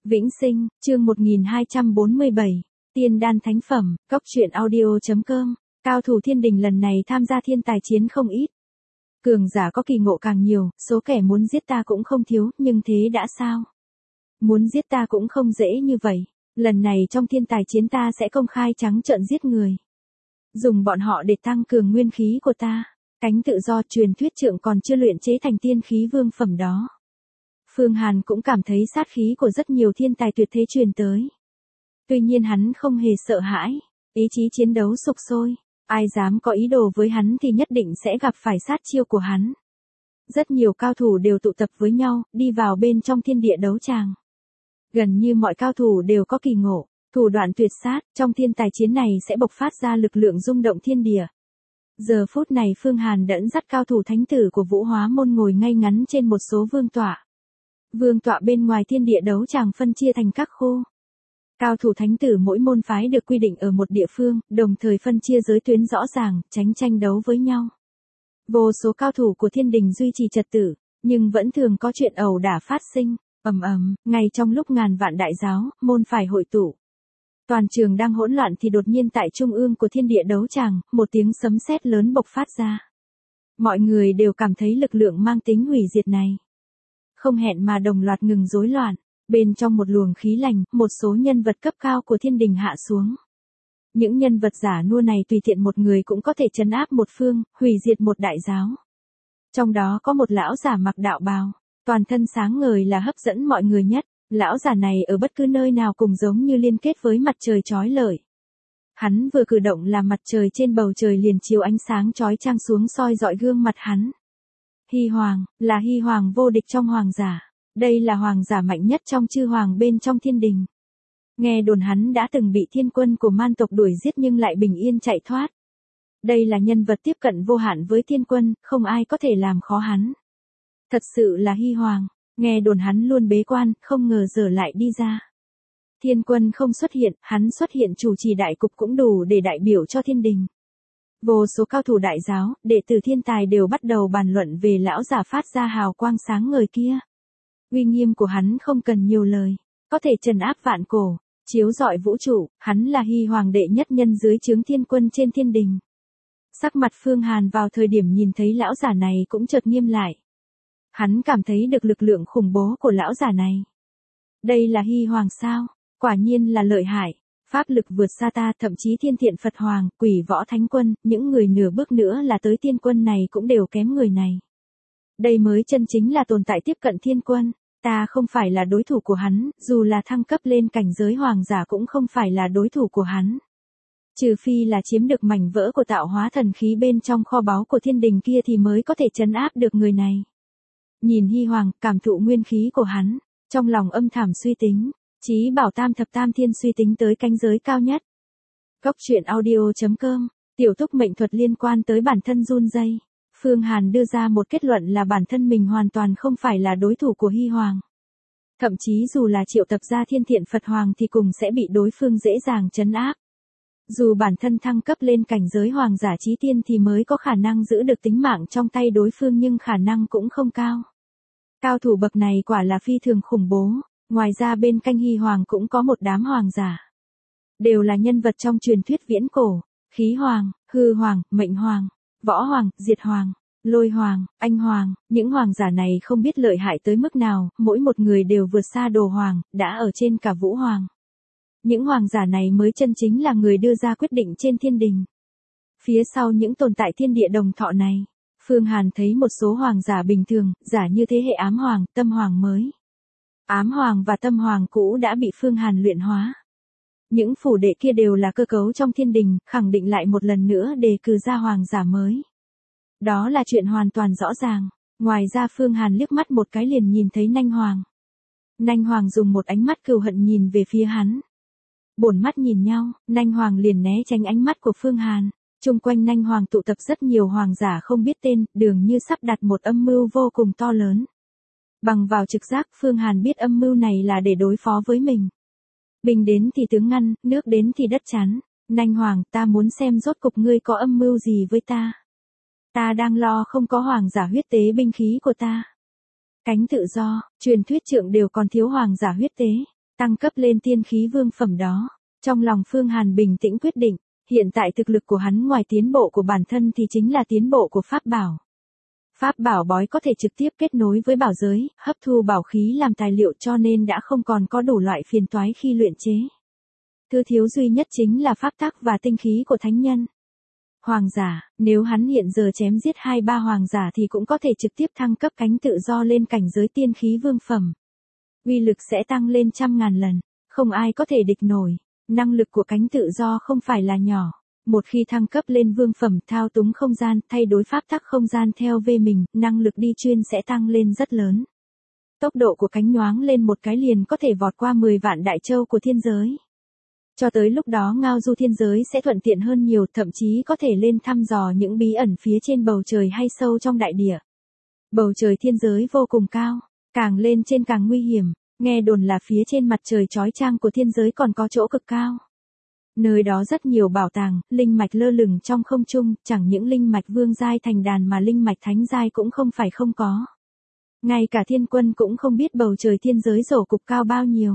Vĩnh Sinh, chương 1247, Tiên đan thánh phẩm, Cốc truyện audio.com, cao thủ thiên đình lần này tham gia thiên tài chiến không ít. Cường giả có kỳ ngộ càng nhiều, số kẻ muốn giết ta cũng không thiếu, nhưng thế đã sao? Muốn giết ta cũng không dễ như vậy, lần này trong thiên tài chiến ta sẽ công khai trắng trợn giết người. Dùng bọn họ để tăng cường nguyên khí của ta, cánh tự do truyền thuyết trượng còn chưa luyện chế thành tiên khí vương phẩm đó. Phương Hàn cũng cảm thấy sát khí của rất nhiều thiên tài tuyệt thế truyền tới. Tuy nhiên hắn không hề sợ hãi, ý chí chiến đấu sục sôi, ai dám có ý đồ với hắn thì nhất định sẽ gặp phải sát chiêu của hắn. Rất nhiều cao thủ đều tụ tập với nhau, đi vào bên trong thiên địa đấu tràng. Gần như mọi cao thủ đều có kỳ ngộ, thủ đoạn tuyệt sát, trong thiên tài chiến này sẽ bộc phát ra lực lượng rung động thiên địa. Giờ phút này Phương Hàn dẫn dắt cao thủ thánh tử của Vũ Hóa môn ngồi ngay ngắn trên một số vương tọa. Vương tọa bên ngoài thiên địa đấu tràng phân chia thành các khu. Cao thủ thánh tử mỗi môn phái được quy định ở một địa phương, đồng thời phân chia giới tuyến rõ ràng, tránh tranh đấu với nhau. Vô số cao thủ của thiên đình duy trì trật tự, nhưng vẫn thường có chuyện ẩu đả phát sinh, ngay trong lúc ngàn vạn đại giáo, môn phải hội tụ. Toàn trường đang hỗn loạn thì đột nhiên tại trung ương của thiên địa đấu tràng, một tiếng sấm sét lớn bộc phát ra. Mọi người đều cảm thấy lực lượng mang tính hủy diệt này không hẹn mà đồng loạt ngừng rối loạn. Bên trong một luồng khí lành, một số nhân vật cấp cao của thiên đình hạ xuống. Những nhân vật giả nua này tùy tiện một người cũng có thể trấn áp một phương, hủy diệt một đại giáo. Trong đó có một lão giả mặc đạo bào, toàn thân sáng ngời là hấp dẫn mọi người nhất. Lão giả này ở bất cứ nơi nào cũng giống như liên kết với mặt trời chói lọi. Hắn vừa cử động là mặt trời trên bầu trời liền chiếu ánh sáng chói chang xuống soi rọi gương mặt hắn. Hy Hoàng, là Hy Hoàng vô địch trong hoàng giả. Đây là hoàng giả mạnh nhất trong chư hoàng bên trong thiên đình. Nghe đồn hắn đã từng bị thiên quân của man tộc đuổi giết nhưng lại bình yên chạy thoát. Đây là nhân vật tiếp cận vô hạn với thiên quân, không ai có thể làm khó hắn. Thật sự là Hy Hoàng, nghe đồn hắn luôn bế quan, không ngờ giờ lại đi ra. Thiên quân không xuất hiện, hắn xuất hiện chủ trì đại cục cũng đủ để đại biểu cho thiên đình. Vô số cao thủ đại giáo, đệ tử thiên tài đều bắt đầu bàn luận về lão giả phát ra hào quang sáng ngời kia. Uy nghiêm của hắn không cần nhiều lời, có thể trấn áp vạn cổ, chiếu rọi vũ trụ, hắn là Hy Hoàng đệ nhất nhân dưới trướng thiên quân trên thiên đình. Sắc mặt Phương Hàn vào thời điểm nhìn thấy lão giả này cũng chợt nghiêm lại. Hắn cảm thấy được lực lượng khủng bố của lão giả này. Đây là Hy Hoàng sao? Quả nhiên là lợi hại, pháp lực vượt xa ta, thậm chí thiên thiện Phật Hoàng, Quỷ Võ Thánh Quân, những người nửa bước nữa là tới thiên quân này cũng đều kém người này. Đây mới chân chính là tồn tại tiếp cận thiên quân, ta không phải là đối thủ của hắn, dù là thăng cấp lên cảnh giới hoàng giả cũng không phải là đối thủ của hắn. Trừ phi là chiếm được mảnh vỡ của tạo hóa thần khí bên trong kho báu của thiên đình kia thì mới có thể trấn áp được người này. Nhìn Hy Hoàng, cảm thụ nguyên khí của hắn, trong lòng âm thầm suy tính, chí bảo tam thập tam thiên suy tính tới cánh giới cao nhất. Cốc truyện audio.com, tiểu thúc mệnh thuật liên quan tới bản thân run rẩy. Phương Hàn đưa ra một kết luận là bản thân mình hoàn toàn không phải là đối thủ của Hy Hoàng. Thậm chí dù là triệu tập ra thiên thiện Phật Hoàng thì cùng sẽ bị đối phương dễ dàng trấn áp. Dù bản thân thăng cấp lên cảnh giới hoàng giả chí tiên thì mới có khả năng giữ được tính mạng trong tay đối phương nhưng khả năng cũng không cao. Cao thủ bậc này quả là phi thường khủng bố, ngoài ra bên cạnh Hy Hoàng cũng có một đám hoàng giả. Đều là nhân vật trong truyền thuyết viễn cổ, Khí Hoàng, Hư Hoàng, Mệnh Hoàng. Võ Hoàng, Diệt Hoàng, Lôi Hoàng, Anh Hoàng, những hoàng giả này không biết lợi hại tới mức nào, mỗi một người đều vượt xa Đồ Hoàng, đã ở trên cả Vũ Hoàng. Những hoàng giả này mới chân chính là người đưa ra quyết định trên thiên đình. Phía sau những tồn tại thiên địa đồng thọ này, Phương Hàn thấy một số hoàng giả bình thường, giả như thế hệ Ám Hoàng, Tâm Hoàng mới. Ám Hoàng và Tâm Hoàng cũ đã bị Phương Hàn luyện hóa. Những phủ đệ kia đều là cơ cấu trong thiên đình, khẳng định lại một lần nữa đề cử ra hoàng giả mới. Đó là chuyện hoàn toàn rõ ràng. Ngoài ra Phương Hàn liếc mắt một cái liền nhìn thấy Nanh Hoàng. Nanh Hoàng dùng một ánh mắt cừu hận nhìn về phía hắn. Bổn mắt nhìn nhau, Nanh Hoàng liền né tránh ánh mắt của Phương Hàn. Chung quanh Nanh Hoàng tụ tập rất nhiều hoàng giả không biết tên, dường như sắp đặt một âm mưu vô cùng to lớn. Bằng vào trực giác Phương Hàn biết âm mưu này là để đối phó với mình. Bình đến thì tướng ngăn, nước đến thì đất chắn. Nanh Hoàng, ta muốn xem rốt cục ngươi có âm mưu gì với ta. Ta đang lo không có hoàng giả huyết tế binh khí của ta. Cánh tự do, truyền thuyết trượng đều còn thiếu hoàng giả huyết tế. tăng cấp lên tiên khí vương phẩm đó. Trong lòng Phương Hàn bình tĩnh quyết định, hiện tại thực lực của hắn ngoài tiến bộ của bản thân thì chính là tiến bộ của pháp bảo. Pháp bảo bói có thể trực tiếp kết nối với bảo giới, hấp thu bảo khí làm tài liệu cho nên đã không còn có đủ loại phiền toái khi luyện chế. Thứ thiếu duy nhất chính là pháp tắc và tinh khí của thánh nhân. Hoàng giả, nếu hắn hiện giờ chém giết 2-3 hoàng giả thì cũng có thể trực tiếp thăng cấp cánh tự do lên cảnh giới tiên khí vương phẩm. Uy lực sẽ tăng lên 100.000 lần, không ai có thể địch nổi. Năng lực của cánh tự do không phải là nhỏ. Một khi thăng cấp lên vương phẩm, thao túng không gian, thay đổi pháp tắc không gian theo về mình, năng lực đi chuyên sẽ tăng lên rất lớn. Tốc độ của cánh nhoáng lên một cái liền có thể vọt qua 10 vạn đại châu của thiên giới. Cho tới lúc đó ngao du thiên giới sẽ thuận tiện hơn nhiều, thậm chí có thể lên thăm dò những bí ẩn phía trên bầu trời hay sâu trong đại địa. Bầu trời thiên giới vô cùng cao, càng lên trên càng nguy hiểm, nghe đồn là phía trên mặt trời chói chang của thiên giới còn có chỗ cực cao. Nơi đó rất nhiều bảo tàng, linh mạch lơ lửng trong không trung, chẳng những linh mạch vương giai thành đàn mà linh mạch thánh giai cũng không phải không có. Ngay cả thiên quân cũng không biết bầu trời thiên giới rổ cục cao bao nhiêu.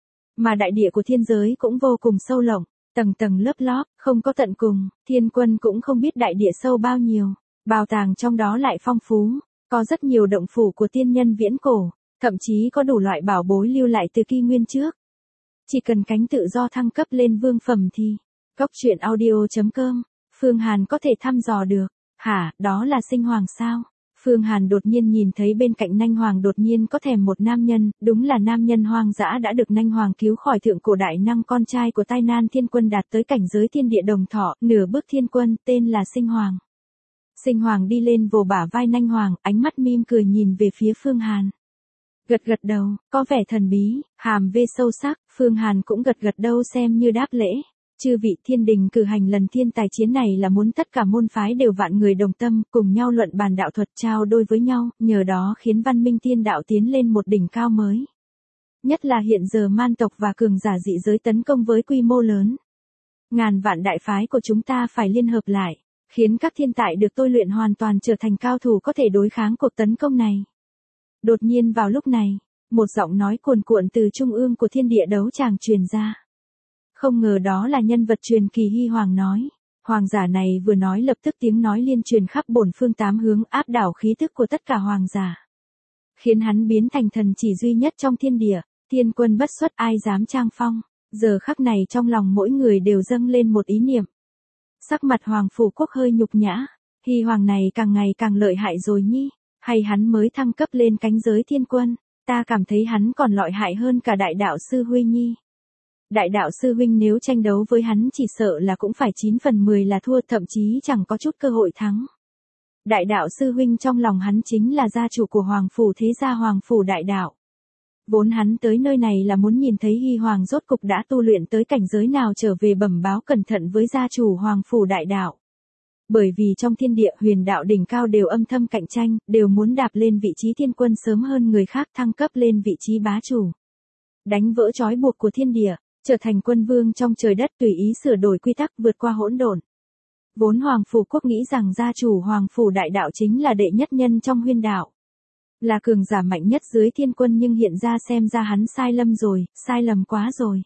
Mà đại địa của thiên giới cũng vô cùng sâu rộng, tầng tầng lớp lóp, không có tận cùng, thiên quân cũng không biết đại địa sâu bao nhiêu. Bảo tàng trong đó lại phong phú, có rất nhiều động phủ của tiên nhân viễn cổ, thậm chí có đủ loại bảo bối lưu lại từ kỷ nguyên trước. Chỉ cần cánh tự do thăng cấp lên vương phẩm thì, goctruyện.audio.com, Phương Hàn có thể thăm dò được. Hả, đó là sinh hoàng sao? Phương Hàn đột nhiên nhìn thấy bên cạnh Nanh Hoàng đột nhiên có thèm một nam nhân, đúng là nam nhân hoang dã đã được Nanh Hoàng cứu khỏi thượng cổ đại năng con trai của tai nan thiên quân đạt tới cảnh giới thiên địa đồng thọ, nửa bước thiên quân, tên là Sinh Hoàng. Sinh Hoàng đi lên vồ bả vai Nanh Hoàng, ánh mắt mỉm cười nhìn về phía Phương Hàn. Gật gật đầu, có vẻ thần bí, hàm vê sâu sắc, Phương Hàn cũng gật gật đầu xem như đáp lễ. Chư vị thiên đình cử hành lần thiên tài chiến này là muốn tất cả môn phái đều vạn người đồng tâm, cùng nhau luận bàn đạo thuật trao đôi với nhau, nhờ đó khiến văn minh thiên đạo tiến lên một đỉnh cao mới. Nhất là hiện giờ man tộc và cường giả dị giới tấn công với quy mô lớn. Ngàn vạn đại phái của chúng ta phải liên hợp lại, khiến các thiên tài được tôi luyện hoàn toàn trở thành cao thủ có thể đối kháng cuộc tấn công này. Đột nhiên vào lúc này, một giọng nói cuồn cuộn từ trung ương của thiên địa đấu tràng truyền ra. Không ngờ đó là nhân vật truyền kỳ Hy Hoàng nói. Hoàng giả này vừa nói lập tức tiếng nói liên truyền khắp bổn phương tám hướng áp đảo khí tức của tất cả hoàng giả. Khiến hắn biến thành thần chỉ duy nhất trong thiên địa, thiên quân bất xuất ai dám trang phong. Giờ khắc này trong lòng mỗi người đều dâng lên một ý niệm. Sắc mặt Hoàng Phủ Quốc hơi nhục nhã, Hy Hoàng này càng ngày càng lợi hại rồi nhỉ, hay hắn mới thăng cấp lên cánh giới thiên quân, ta cảm thấy hắn còn lợi hại hơn cả đại đạo sư huynh nhi. Đại đạo sư huynh nếu tranh đấu với hắn chỉ sợ là cũng phải 9 phần 10 là thua, thậm chí chẳng có chút cơ hội thắng. Đại đạo sư huynh trong lòng hắn chính là gia chủ của Hoàng Phủ thế gia Hoàng Phủ đại đạo. Vốn hắn tới nơi này là muốn nhìn thấy Hy Hoàng rốt cục đã tu luyện tới cảnh giới nào trở về bẩm báo cẩn thận với gia chủ Hoàng Phủ đại đạo. Bởi vì trong thiên địa huyền đạo đỉnh cao đều âm thầm cạnh tranh, đều muốn đạp lên vị trí thiên quân sớm hơn người khác thăng cấp lên vị trí bá chủ. Đánh vỡ trói buộc của thiên địa, trở thành quân vương trong trời đất tùy ý sửa đổi quy tắc vượt qua hỗn độn. Vốn Hoàng Phủ Quốc nghĩ rằng gia chủ Hoàng Phủ đại đạo chính là đệ nhất nhân trong huyền đạo. Là cường giả mạnh nhất dưới thiên quân nhưng hiện ra xem ra hắn sai lầm rồi, sai lầm quá rồi.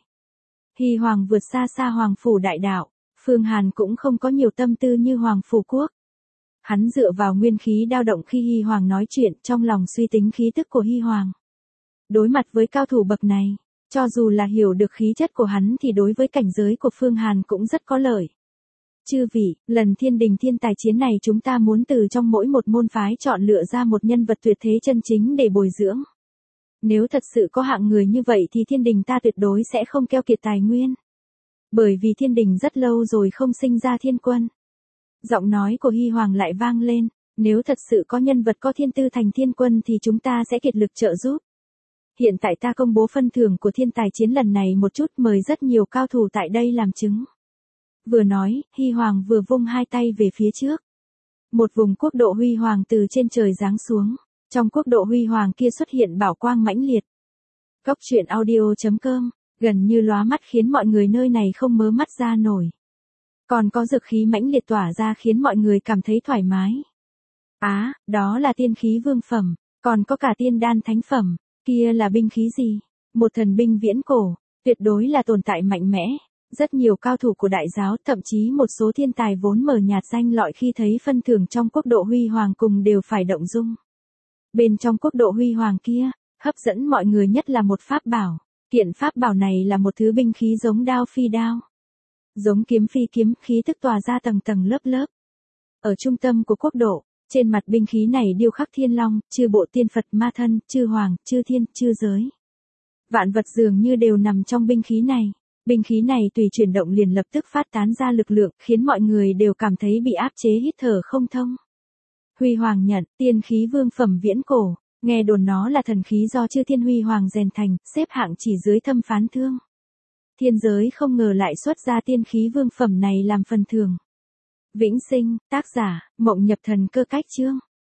Hy Hoàng vượt xa xa Hoàng Phủ đại đạo, Phương Hàn cũng không có nhiều tâm tư như Hoàng Phủ Quốc. Hắn dựa vào nguyên khí dao động khi Hy Hoàng nói chuyện, trong lòng suy tính khí tức của Hy Hoàng. Đối mặt với cao thủ bậc này, cho dù là hiểu được khí chất của hắn thì đối với cảnh giới của Phương Hàn cũng rất có lợi. Chư vị, lần thiên đình thiên tài chiến này chúng ta muốn từ trong mỗi một môn phái chọn lựa ra một nhân vật tuyệt thế chân chính để bồi dưỡng. Nếu thật sự có hạng người như vậy thì thiên đình ta tuyệt đối sẽ không keo kiệt tài nguyên. Bởi vì thiên đình rất lâu rồi không sinh ra thiên quân. Giọng nói của Hy Hoàng lại vang lên, nếu thật sự có nhân vật có thiên tư thành thiên quân thì chúng ta sẽ kiệt lực trợ giúp. Hiện tại ta công bố phân thưởng của thiên tài chiến lần này một chút, mời rất nhiều cao thủ tại đây làm chứng. Vừa nói, Hy Hoàng vừa vung hai tay về phía trước. Một vùng quốc độ huy hoàng từ trên trời giáng xuống. Trong quốc độ huy hoàng kia xuất hiện bảo quang mãnh liệt. Goctruyện.audio.com, gần như lóa mắt khiến mọi người nơi này không mớ mắt ra nổi. Còn có dược khí mãnh liệt tỏa ra khiến mọi người cảm thấy thoải mái. Đó là tiên khí vương phẩm, còn có cả tiên đan thánh phẩm, kia là binh khí gì? Một thần binh viễn cổ, tuyệt đối là tồn tại mạnh mẽ. Rất nhiều cao thủ của đại giáo, thậm chí một số thiên tài vốn mờ nhạt danh lọi khi thấy phân thưởng trong quốc độ huy hoàng cùng đều phải động dung. Bên trong quốc độ huy hoàng kia, hấp dẫn mọi người nhất là một pháp bảo. Kiện pháp bảo này là một thứ binh khí giống đao phi đao. Giống kiếm phi kiếm, khí tức tỏa ra tầng tầng lớp lớp. Ở trung tâm của quốc độ, trên mặt binh khí này điêu khắc thiên long, chư bộ tiên Phật ma thân, chư hoàng, chư thiên, chư giới. Vạn vật dường như đều nằm trong binh khí này. Binh khí này tùy chuyển động liền lập tức phát tán ra lực lượng, khiến mọi người đều cảm thấy bị áp chế hít thở không thông. Huy hoàng nhận, tiên khí vương phẩm viễn cổ, nghe đồn nó là thần khí do chư thiên huy hoàng rèn thành, xếp hạng chỉ dưới Thâm Phán Thương. Thiên giới không ngờ lại xuất ra tiên khí vương phẩm này làm phần thưởng. Vĩnh sinh, tác giả, Mộng Nhập Thần Cơ Cách Chương.